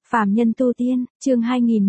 Phàm nhân tu tiên, chương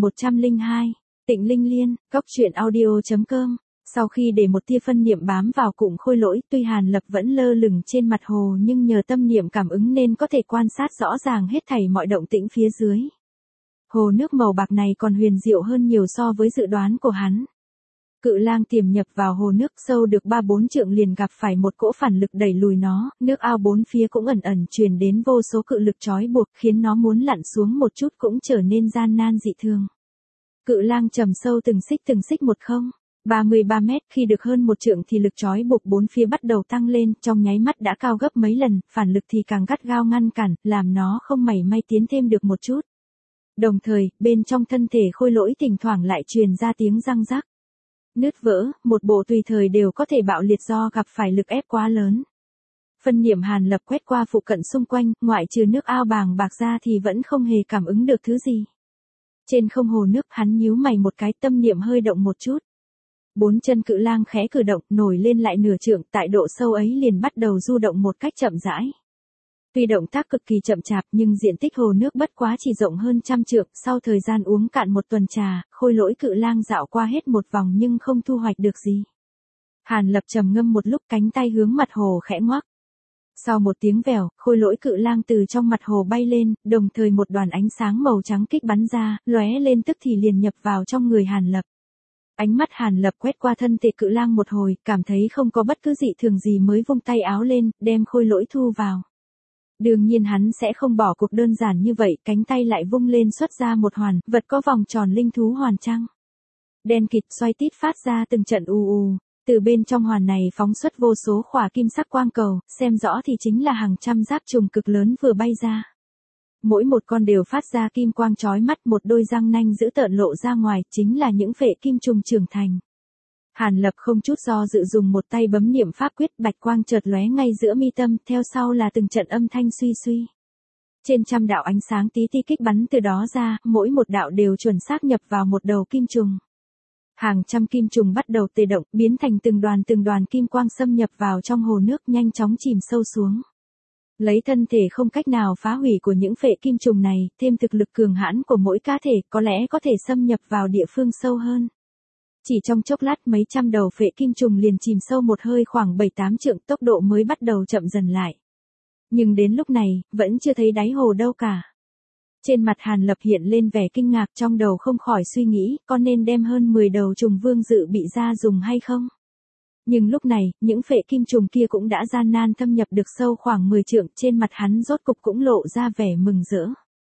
2102, Tịnh Linh Liên, Cốc truyện audio.com. Sau khi để một tia phân niệm bám vào cụm khôi lỗi, tuy Hàn Lập vẫn lơ lửng trên mặt hồ nhưng nhờ tâm niệm cảm ứng nên có thể quan sát rõ ràng hết thảy mọi động tĩnh phía dưới. Hồ nước màu bạc này còn huyền diệu hơn nhiều so với dự đoán của hắn. Cự lang tiềm nhập vào hồ nước sâu được 3-4 trượng liền gặp phải một cỗ phản lực đẩy lùi nó, nước ao bốn phía cũng ẩn ẩn truyền đến vô số cự lực trói buộc khiến nó muốn lặn xuống một chút cũng trở nên gian nan dị thường. Cự lang trầm sâu từng xích 33 mét, khi được hơn một trượng thì lực trói buộc bốn phía bắt đầu tăng lên, trong nháy mắt đã cao gấp mấy lần, phản lực thì càng gắt gao ngăn cản, làm nó không mảy may tiến thêm được một chút. Đồng thời, bên trong thân thể khôi lỗi thỉnh thoảng lại truyền ra tiếng răng rắc. Nứt vỡ, một bộ tùy thời đều có thể bạo liệt do gặp phải lực ép quá lớn. Phân niệm Hàn Lập quét qua phụ cận xung quanh, ngoại trừ nước ao bàng bạc ra thì vẫn không hề cảm ứng được thứ gì. Trên không hồ nước hắn nhíu mày một cái, tâm niệm hơi động một chút. 4 chân cự lang khẽ cử động, nổi lên lại nửa trượng, tại độ sâu ấy liền bắt đầu du động một cách chậm rãi. Tuy động tác cực kỳ chậm chạp nhưng diện tích hồ nước bất quá chỉ rộng hơn 100 trượng, sau thời gian uống cạn một tuần trà, khôi lỗi cự lang dạo qua hết một vòng nhưng không thu hoạch được gì. Hàn Lập trầm ngâm một lúc, cánh tay hướng mặt hồ khẽ ngoắc. Sau một tiếng vèo, khôi lỗi cự lang từ trong mặt hồ bay lên, đồng thời một đoàn ánh sáng màu trắng kích bắn ra, lóe lên tức thì liền nhập vào trong người Hàn Lập. Ánh mắt Hàn Lập quét qua thân thể cự lang một hồi, cảm thấy không có bất cứ dị thường gì mới vung tay áo lên, đem khôi lỗi thu vào. Đương nhiên hắn sẽ không bỏ cuộc đơn giản như vậy, cánh tay lại vung lên xuất ra một hoàn, vật có vòng tròn linh thú hoàn trăng. Đen kịt xoay tít phát ra từng trận ù. Từ bên trong hoàn này phóng xuất vô số khỏa kim sắc quang cầu, xem rõ thì chính là hàng trăm giáp trùng cực lớn vừa bay ra. Mỗi một con đều phát ra kim quang chói mắt, một đôi răng nanh dữ tợn lộ ra ngoài, chính là những phệ kim trùng trưởng thành. Hàn Lập không chút do dự dùng một tay bấm niệm pháp quyết, bạch quang chợt lóe ngay giữa mi tâm, theo sau là từng trận âm thanh suy. Trên trăm đạo ánh sáng tí ti kích bắn từ đó ra, mỗi một đạo đều chuẩn xác nhập vào một đầu kim trùng. Hàng trăm kim trùng bắt đầu tê động, biến thành từng đoàn kim quang xâm nhập vào trong hồ nước, nhanh chóng chìm sâu xuống. Lấy thân thể không cách nào phá hủy của những phệ kim trùng này, thêm thực lực cường hãn của mỗi cá thể, có lẽ có thể xâm nhập vào địa phương sâu hơn. Chỉ trong chốc lát mấy trăm đầu phệ kim trùng liền chìm sâu một hơi khoảng 7-8 trượng, tốc độ mới bắt đầu chậm dần lại. Nhưng đến lúc này, vẫn chưa thấy đáy hồ đâu cả. Trên mặt Hàn Lập hiện lên vẻ kinh ngạc, trong đầu không khỏi suy nghĩ, có nên đem hơn 10 đầu trùng vương dự bị ra dùng hay không? Nhưng lúc này, những phệ kim trùng kia cũng đã gian nan thâm nhập được sâu khoảng 10 trượng, trên mặt hắn rốt cục cũng lộ ra vẻ mừng rỡ.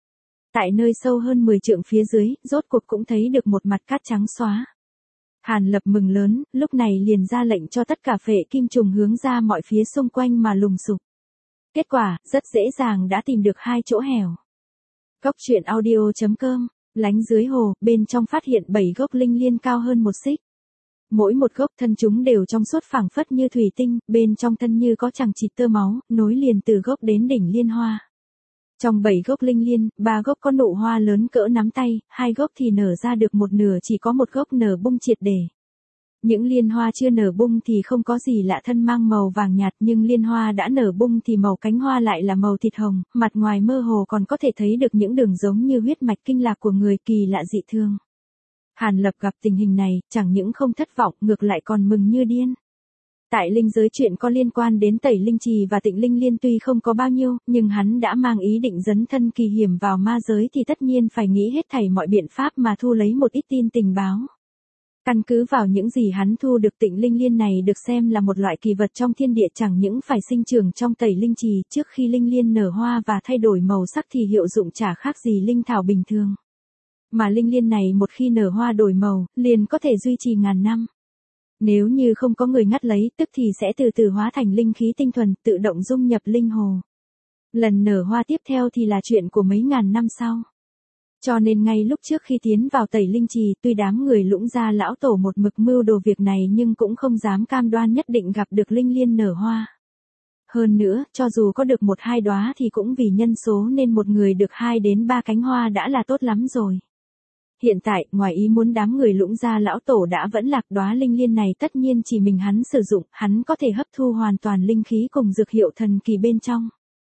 Tại nơi sâu hơn 10 trượng phía dưới, rốt cuộc cũng thấy được một mặt cát trắng xóa. Hàn Lập mừng lớn, lúc này liền ra lệnh cho tất cả phệ kim trùng hướng ra mọi phía xung quanh mà lùng sục. Kết quả, rất dễ dàng đã tìm được 2 chỗ hẻo. Cốc truyện audio.com, lánh dưới hồ, bên trong phát hiện 7 gốc linh liên cao hơn 1 xích. Mỗi một gốc thân chúng đều trong suốt phẳng phất như thủy tinh, bên trong thân như có chằng chịt tơ máu, nối liền từ gốc đến đỉnh liên hoa. Trong 7 gốc linh liên, 3 gốc có nụ hoa lớn cỡ nắm tay, 2 gốc thì nở ra được một nửa, chỉ có một gốc nở bung triệt để. Những liên hoa chưa nở bung thì không có gì lạ, thân mang màu vàng nhạt, nhưng liên hoa đã nở bung thì màu cánh hoa lại là màu thịt hồng, mặt ngoài mơ hồ còn có thể thấy được những đường giống như huyết mạch kinh lạc của người, kỳ lạ dị thương. Hàn Lập gặp tình hình này, chẳng những không thất vọng, ngược lại còn mừng như điên. Tại linh giới chuyện có liên quan đến Tẩy Linh Trì và Tịnh Linh Liên tuy không có bao nhiêu, nhưng hắn đã mang ý định dấn thân kỳ hiểm vào ma giới thì tất nhiên phải nghĩ hết thảy mọi biện pháp mà thu lấy một ít tin tình báo. Căn cứ vào những gì hắn thu được, Tịnh Linh Liên này được xem là một loại kỳ vật trong thiên địa, chẳng những phải sinh trưởng trong Tẩy Linh Trì, trước khi linh liên nở hoa và thay đổi màu sắc thì hiệu dụng chả khác gì linh thảo bình thường. Mà linh liên này một khi nở hoa đổi màu, liền có thể duy trì ngàn năm. Nếu như không có người ngắt lấy, tức thì sẽ từ từ hóa thành linh khí tinh thuần, tự động dung nhập linh hồ. Lần nở hoa tiếp theo thì là chuyện của mấy ngàn năm sau. Cho nên ngay lúc trước khi tiến vào Tẩy Linh Trì, tuy đám người Lũng Gia lão tổ một mực mưu đồ việc này nhưng cũng không dám cam đoan nhất định gặp được linh liên nở hoa. Hơn nữa, cho dù có được 1-2 đóa thì cũng vì nhân số nên một người được 2 đến 3 cánh hoa đã là tốt lắm rồi. Hiện tại, ngoài ý muốn đám người Lũng Gia lão tổ đã vẫn lạc, đóa linh liên này tất nhiên chỉ mình hắn sử dụng, hắn có thể hấp thu hoàn toàn linh khí cùng dược hiệu thần kỳ bên trong.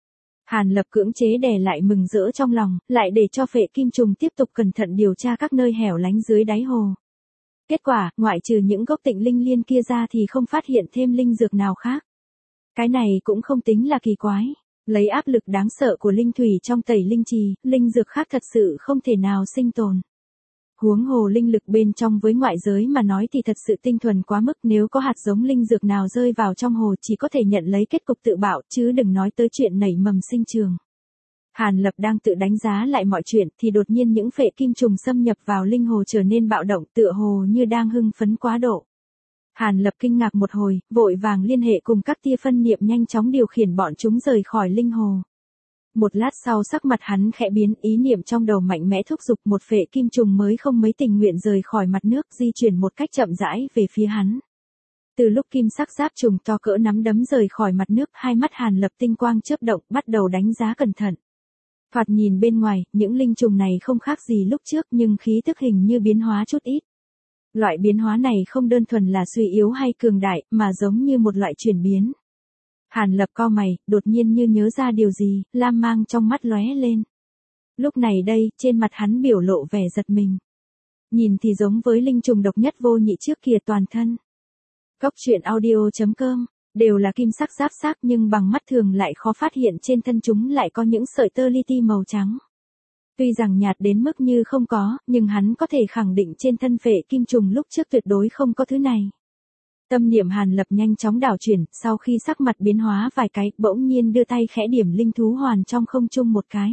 Hàn Lập cưỡng chế đè lại mừng rỡ trong lòng, lại để cho Phệ Kim Trùng tiếp tục cẩn thận điều tra các nơi hẻo lánh dưới đáy hồ. Kết quả, ngoại trừ những gốc Tịnh Linh Liên kia ra thì không phát hiện thêm linh dược nào khác. Cái này cũng không tính là kỳ quái. Lấy áp lực đáng sợ của linh thủy trong Tẩy Linh Trì, linh dược khác thật sự không thể nào sinh tồn. Huống hồ linh lực bên trong với ngoại giới mà nói thì thật sự tinh thuần quá mức, nếu có hạt giống linh dược nào rơi vào trong hồ chỉ có thể nhận lấy kết cục tự bạo, chứ đừng nói tới chuyện nảy mầm sinh trường. Hàn Lập đang tự đánh giá lại mọi chuyện thì đột nhiên những Phệ Kim Trùng xâm nhập vào linh hồ trở nên bạo động, tựa hồ như đang hưng phấn quá độ. Hàn Lập kinh ngạc một hồi, vội vàng liên hệ cùng các tia phân niệm nhanh chóng điều khiển bọn chúng rời khỏi linh hồ. Một lát sau sắc mặt hắn khẽ biến, ý niệm trong đầu mạnh mẽ thúc giục, một Phệ Kim Trùng mới không mấy tình nguyện rời khỏi mặt nước, di chuyển một cách chậm rãi về phía hắn. Từ lúc kim sắc giáp trùng to cỡ nắm đấm rời khỏi mặt nước, hai mắt Hàn Lập tinh quang chớp động, bắt đầu đánh giá cẩn thận. Thoạt nhìn bên ngoài, những linh trùng này không khác gì lúc trước, nhưng khí tức hình như biến hóa chút ít. Loại biến hóa này không đơn thuần là suy yếu hay cường đại, mà giống như một loại chuyển biến. Hàn Lập cau mày, đột nhiên như nhớ ra điều gì, lam mang trong mắt lóe lên. Lúc này đây, trên mặt hắn biểu lộ vẻ giật mình. Nhìn thì giống với linh trùng độc nhất vô nhị trước kia toàn thân. Cốc truyện audio.com, đều là kim sắc giáp xác nhưng bằng mắt thường lại khó phát hiện trên thân chúng lại có những sợi tơ li ti màu trắng. Tuy rằng nhạt đến mức như không có, nhưng hắn có thể khẳng định trên thân Phệ Kim Trùng lúc trước tuyệt đối không có thứ này. Tâm niệm Hàn Lập nhanh chóng đảo chuyển, sau khi sắc mặt biến hóa vài cái, bỗng nhiên đưa tay khẽ điểm linh thú hoàn trong không trung một cái.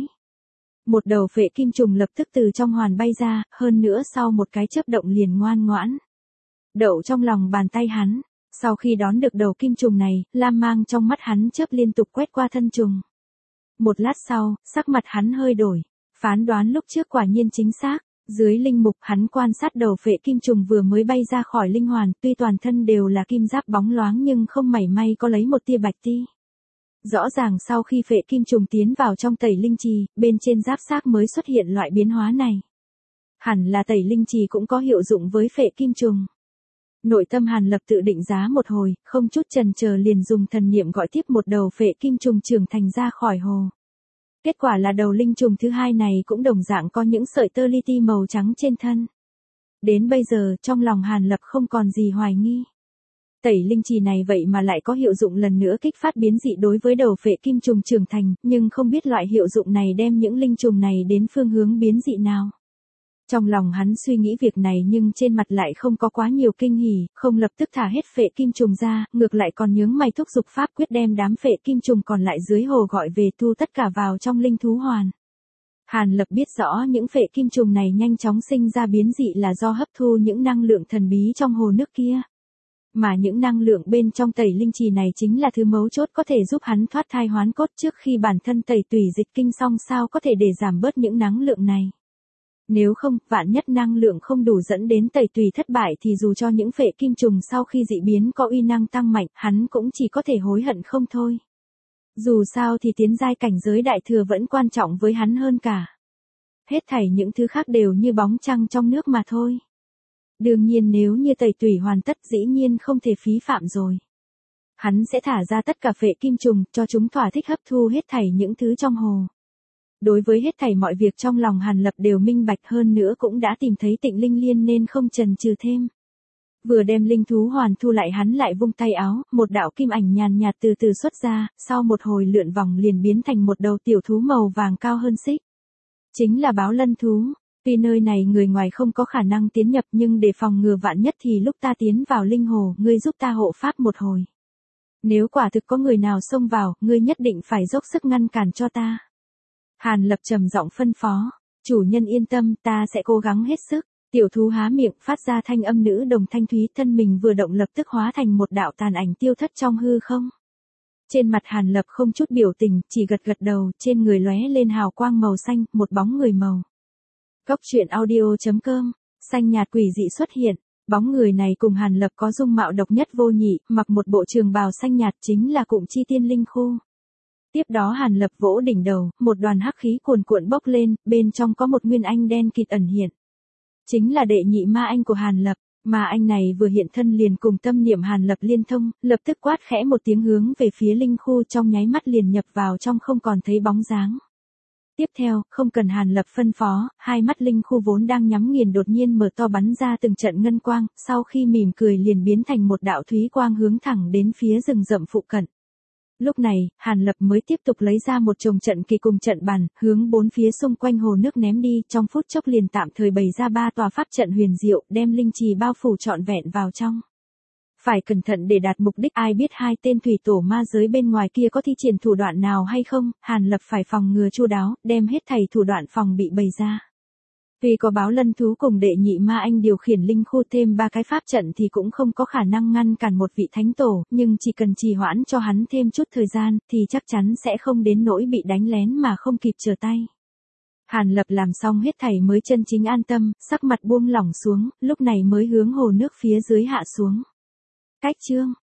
Một đầu Phệ Kim Trùng lập tức từ trong hoàn bay ra, hơn nữa sau một cái chớp động liền ngoan ngoãn đậu trong lòng bàn tay hắn. Sau khi đón được đầu kim trùng này, lam mang trong mắt hắn chớp liên tục quét qua thân trùng. Một lát sau, sắc mặt hắn hơi đổi. Phán đoán lúc trước quả nhiên chính xác. Dưới linh mục hắn quan sát đầu Phệ Kim Trùng vừa mới bay ra khỏi linh hoàn, tuy toàn thân đều là kim giáp bóng loáng nhưng không mảy may có lấy một tia bạch ti. Rõ ràng sau khi Phệ Kim Trùng tiến vào trong Tẩy Linh Trì, bên trên giáp xác mới xuất hiện loại biến hóa này. Hẳn là Tẩy Linh Trì cũng có hiệu dụng với Phệ Kim Trùng. Nội tâm Hàn Lập tự định giá một hồi, không chút chần chờ liền dùng thần niệm gọi tiếp một đầu Phệ Kim Trùng trưởng thành ra khỏi hồ. Kết quả là đầu linh trùng thứ hai này cũng đồng dạng có những sợi tơ li ti màu trắng trên thân. Đến bây giờ, trong lòng Hàn Lập không còn gì hoài nghi. Tẩy Linh Trì này vậy mà lại có hiệu dụng lần nữa kích phát biến dị đối với đầu Phệ Kim Trùng trưởng thành, nhưng không biết loại hiệu dụng này đem những linh trùng này đến phương hướng biến dị nào. Trong lòng hắn suy nghĩ việc này nhưng trên mặt lại không có quá nhiều kinh hỉ, không lập tức thả hết Phệ Kim Trùng ra, ngược lại còn nhướng mày thúc giục pháp quyết đem đám Phệ Kim Trùng còn lại dưới hồ gọi về thu tất cả vào trong linh thú hoàn. Hàn Lập biết rõ những Phệ Kim Trùng này nhanh chóng sinh ra biến dị là do hấp thu những năng lượng thần bí trong hồ nước kia. Mà những năng lượng bên trong Tẩy Linh Trì này chính là thứ mấu chốt có thể giúp hắn thoát thai hoán cốt trước khi bản thân tẩy tùy dịch kinh xong sao có thể để giảm bớt những năng lượng này. Nếu không, vạn nhất năng lượng không đủ dẫn đến tẩy tùy thất bại thì dù cho những Phệ Kim Trùng sau khi dị biến có uy năng tăng mạnh, hắn cũng chỉ có thể hối hận không thôi. Dù sao thì tiến giai cảnh giới đại thừa vẫn quan trọng với hắn hơn cả. Hết thảy những thứ khác đều như bóng trăng trong nước mà thôi. Đương nhiên nếu như tẩy tùy hoàn tất dĩ nhiên không thể phí phạm rồi. Hắn sẽ thả ra tất cả Phệ Kim Trùng cho chúng thỏa thích hấp thu hết thảy những thứ trong hồ. Đối với hết thảy mọi việc trong lòng Hàn Lập đều minh bạch, hơn nữa cũng đã tìm thấy Tịnh Linh Liên nên không chần chừ thêm. Vừa đem linh thú hoàn thu lại hắn lại vung tay áo, một đạo kim ảnh nhàn nhạt từ từ xuất ra, sau một hồi lượn vòng liền biến thành một đầu tiểu thú màu vàng cao hơn xích. Chính là báo lân thú. Tuy nơi này người ngoài không có khả năng tiến nhập nhưng để phòng ngừa vạn nhất thì lúc ta tiến vào linh hồ, ngươi giúp ta hộ pháp một hồi. Nếu quả thực có người nào xông vào, ngươi nhất định phải dốc sức ngăn cản cho ta. Hàn Lập trầm giọng phân phó, chủ nhân yên tâm, ta sẽ cố gắng hết sức. Tiểu thú há miệng phát ra thanh âm nữ đồng thanh thúy, thân mình vừa động lập tức hóa thành một đạo tàn ảnh tiêu thất trong hư không. Trên mặt Hàn Lập không chút biểu tình, chỉ gật gật đầu, trên người lóe lên hào quang màu xanh, một bóng người màu. Cốc truyện audio.com, xanh nhạt quỷ dị xuất hiện, bóng người này cùng Hàn Lập có dung mạo độc nhất vô nhị, mặc một bộ trường bào xanh nhạt chính là Cụm Chi Tiên Linh Khu. Tiếp đó Hàn Lập vỗ đỉnh đầu, một đoàn hắc khí cuồn cuộn bốc lên, bên trong có một nguyên anh đen kịt ẩn hiện. Chính là đệ nhị ma anh của Hàn Lập. Mà anh này vừa hiện thân liền cùng tâm niệm Hàn Lập liên thông, lập tức quát khẽ một tiếng hướng về phía linh khu, trong nháy mắt liền nhập vào trong không còn thấy bóng dáng. Tiếp theo, không cần Hàn Lập phân phó, hai mắt linh khu vốn đang nhắm nghiền đột nhiên mở to bắn ra từng trận ngân quang, sau khi mỉm cười liền biến thành một đạo thúy quang hướng thẳng đến phía rừng rậm phụ cận. Lúc này, Hàn Lập mới tiếp tục lấy ra một chồng trận kỳ cùng trận bàn, hướng bốn phía xung quanh hồ nước ném đi, trong phút chốc liền tạm thời bày ra 3 tòa pháp trận huyền diệu, đem linh trì bao phủ trọn vẹn vào trong. Phải cẩn thận để đạt mục đích, ai biết hai tên thủy tổ ma giới bên ngoài kia có thi triển thủ đoạn nào hay không, Hàn Lập phải phòng ngừa chu đáo, đem hết thảy thủ đoạn phòng bị bày ra. Tuy có báo lân thú cùng đệ nhị ma anh điều khiển linh khu thêm 3 cái pháp trận thì cũng không có khả năng ngăn cản một vị thánh tổ, nhưng chỉ cần trì hoãn cho hắn thêm chút thời gian thì chắc chắn sẽ không đến nỗi bị đánh lén mà không kịp trở tay. Hàn Lập làm xong hết thảy mới chân chính an tâm, sắc mặt buông lỏng xuống, lúc này mới hướng hồ nước phía dưới hạ xuống. Cách chương